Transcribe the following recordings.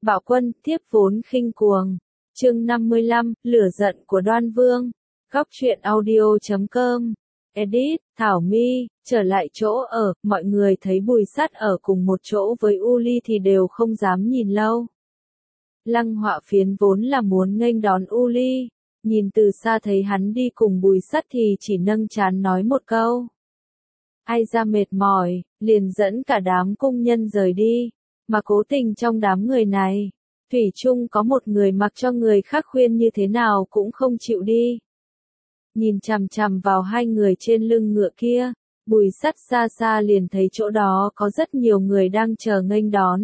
Bạo quân, thiếp vốn khinh cuồng. Chương 55, lửa giận của Đoan Vương. Góc truyện audio.com. Edit, Thảo My, trở lại chỗ ở, mọi người thấy Bùi Sắt ở cùng một chỗ với U Ly thì đều không dám nhìn lâu. Lăng Họa Phiến vốn là muốn nghênh đón U Ly, nhìn từ xa thấy hắn đi cùng Bùi Sắt thì chỉ nâng trán nói một câu. Ai ra mệt mỏi, liền dẫn cả đám cung nhân rời đi, mà cố tình trong đám người này, thủy chung có một người mặc cho người khác khuyên như thế nào cũng không chịu đi. Nhìn chằm chằm vào hai người trên lưng ngựa kia, Bùi Sắt xa xa liền thấy chỗ đó có rất nhiều người đang chờ nghênh đón.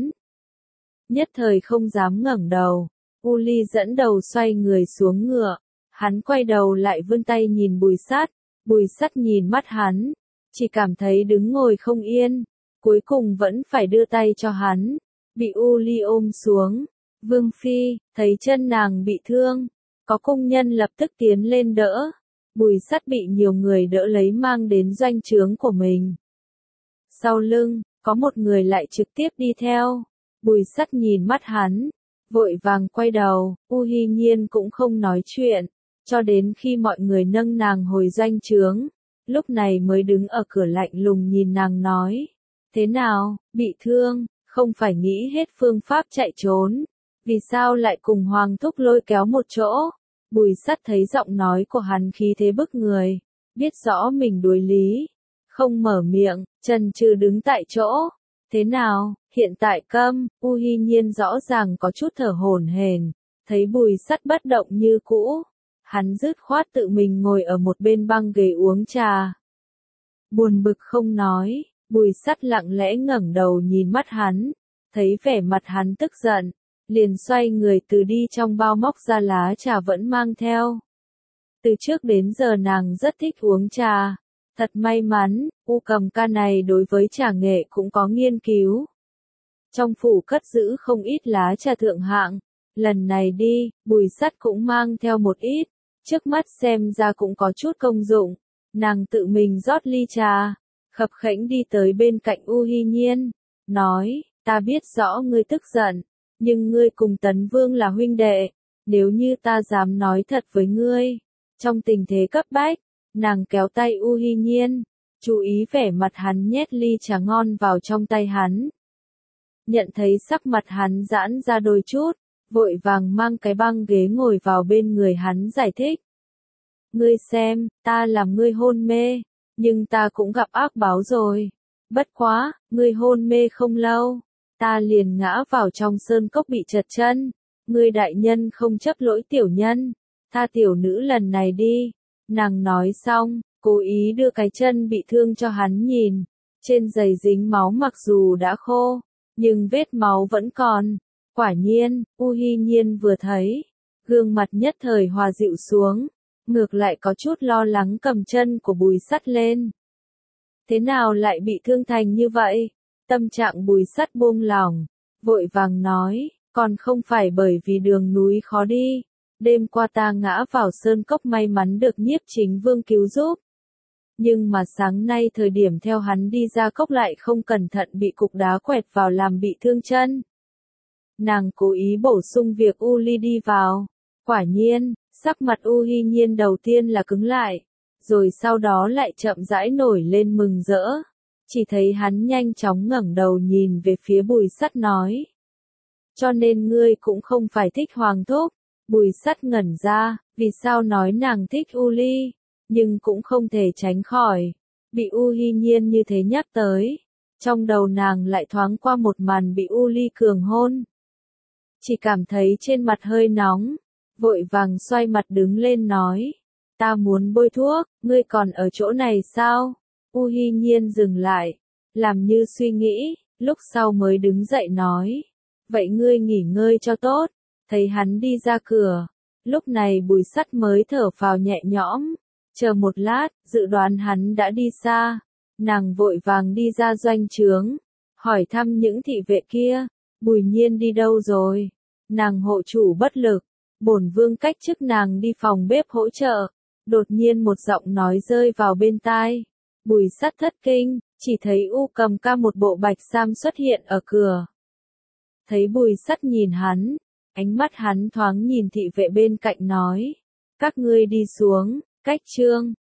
Nhất thời không dám ngẩng đầu, U Ly dẫn đầu xoay người xuống ngựa, hắn quay đầu lại vươn tay nhìn Bùi Sắt nhìn mắt hắn, chỉ cảm thấy đứng ngồi không yên, cuối cùng vẫn phải đưa tay cho hắn, bị U Ly ôm xuống. Vương Phi, thấy chân nàng bị thương, có công nhân lập tức tiến lên đỡ. Bùi Sắt bị nhiều người đỡ lấy mang đến doanh trướng của mình. Sau lưng, có một người lại trực tiếp đi theo. Bùi Sắt nhìn mắt hắn, vội vàng quay đầu, U Hi Nhiên cũng không nói chuyện, cho đến khi mọi người nâng nàng hồi doanh trướng, lúc này mới đứng ở cửa lạnh lùng nhìn nàng nói. Thế nào, bị thương, không phải nghĩ hết phương pháp chạy trốn, vì sao lại cùng Hoàng Thúc lôi kéo một chỗ? Bùi Sắt thấy giọng nói của hắn khí thế bức người, biết rõ mình đối lý, không mở miệng, chần chừ đứng tại chỗ. Thế nào, hiện tại câm, U Hi Nhiên rõ ràng có chút thở hổn hển, thấy Bùi Sắt bất động như cũ, hắn dứt khoát tự mình ngồi ở một bên băng ghế uống trà. Buồn bực không nói, Bùi Sắt lặng lẽ ngẩng đầu nhìn mắt hắn, thấy vẻ mặt hắn tức giận, liền xoay người từ đi trong bao móc ra lá trà vẫn mang theo. Từ trước đến giờ nàng rất thích uống trà, thật may mắn, U Cầm ca này đối với trà nghệ cũng có nghiên cứu. Trong phủ cất giữ không ít lá trà thượng hạng, lần này đi, Bùi Sắt cũng mang theo một ít, trước mắt xem ra cũng có chút công dụng, nàng tự mình rót ly trà, khập khẽnh đi tới bên cạnh U Hi Nhiên, nói, ta biết rõ ngươi tức giận, nhưng ngươi cùng Tấn Vương là huynh đệ, nếu như ta dám nói thật với ngươi, trong tình thế cấp bách, nàng kéo tay U Hi Nhiên, chú ý vẻ mặt hắn nhét ly trà ngon vào trong tay hắn. Nhận thấy sắc mặt hắn giãn ra đôi chút, vội vàng mang cái băng ghế ngồi vào bên người hắn giải thích. Ngươi xem, ta làm ngươi hôn mê, nhưng ta cũng gặp ác báo rồi. Bất quá, ngươi hôn mê không lâu, ta liền ngã vào trong sơn cốc bị trật chân. Ngươi đại nhân không chấp lỗi tiểu nhân, tha tiểu nữ lần này đi. Nàng nói xong, cố ý đưa cái chân bị thương cho hắn nhìn. Trên giày dính máu mặc dù đã khô, nhưng vết máu vẫn còn. Quả nhiên, U Hi Nhiên vừa thấy, gương mặt nhất thời hòa dịu xuống, ngược lại có chút lo lắng cầm chân của Bùi Sắt lên. Thế nào lại bị thương thành như vậy? Tâm trạng Bùi Sắt buông lỏng, vội vàng nói, còn không phải bởi vì đường núi khó đi, đêm qua ta ngã vào sơn cốc may mắn được Nhiếp Chính Vương cứu giúp. Nhưng mà sáng nay thời điểm theo hắn đi ra cốc lại không cẩn thận bị cục đá quẹt vào làm bị thương chân. Nàng cố ý bổ sung việc U Ly đi vào. Quả nhiên, sắc mặt U Hi Nhiên đầu tiên là cứng lại, rồi sau đó lại chậm rãi nổi lên mừng rỡ. Chỉ thấy hắn nhanh chóng ngẩng đầu nhìn về phía Bùi Sắt nói. Cho nên ngươi cũng không phải thích Hoàng Thúc. Bùi Sắt ngẩn ra, vì sao nói nàng thích U Ly, nhưng cũng không thể tránh khỏi. Bị U Hi Nhiên như thế nhắc tới, trong đầu nàng lại thoáng qua một màn bị U Ly cường hôn. Chỉ cảm thấy trên mặt hơi nóng, vội vàng xoay mặt đứng lên nói. Ta muốn bôi thuốc, ngươi còn ở chỗ này sao? U Hi Nhiên dừng lại, làm như suy nghĩ, lúc sau mới đứng dậy nói. Vậy ngươi nghỉ ngơi cho tốt. Thấy hắn đi ra cửa, lúc này Bùi Sắt mới thở phào nhẹ nhõm. Chờ một lát, dự đoán hắn đã đi xa. Nàng vội vàng đi ra doanh trướng, hỏi thăm những thị vệ kia. Bùi Nhiên đi đâu rồi? Nàng hộ chủ bất lực, bổn vương cách chức nàng đi phòng bếp hỗ trợ. Đột nhiên một giọng nói rơi vào bên tai. Bùi Sắt thất kinh, chỉ thấy U Cầm ca một bộ bạch sam xuất hiện ở cửa. Thấy Bùi Sắt nhìn hắn, ánh mắt hắn thoáng nhìn thị vệ bên cạnh nói, các ngươi đi xuống, cách Trương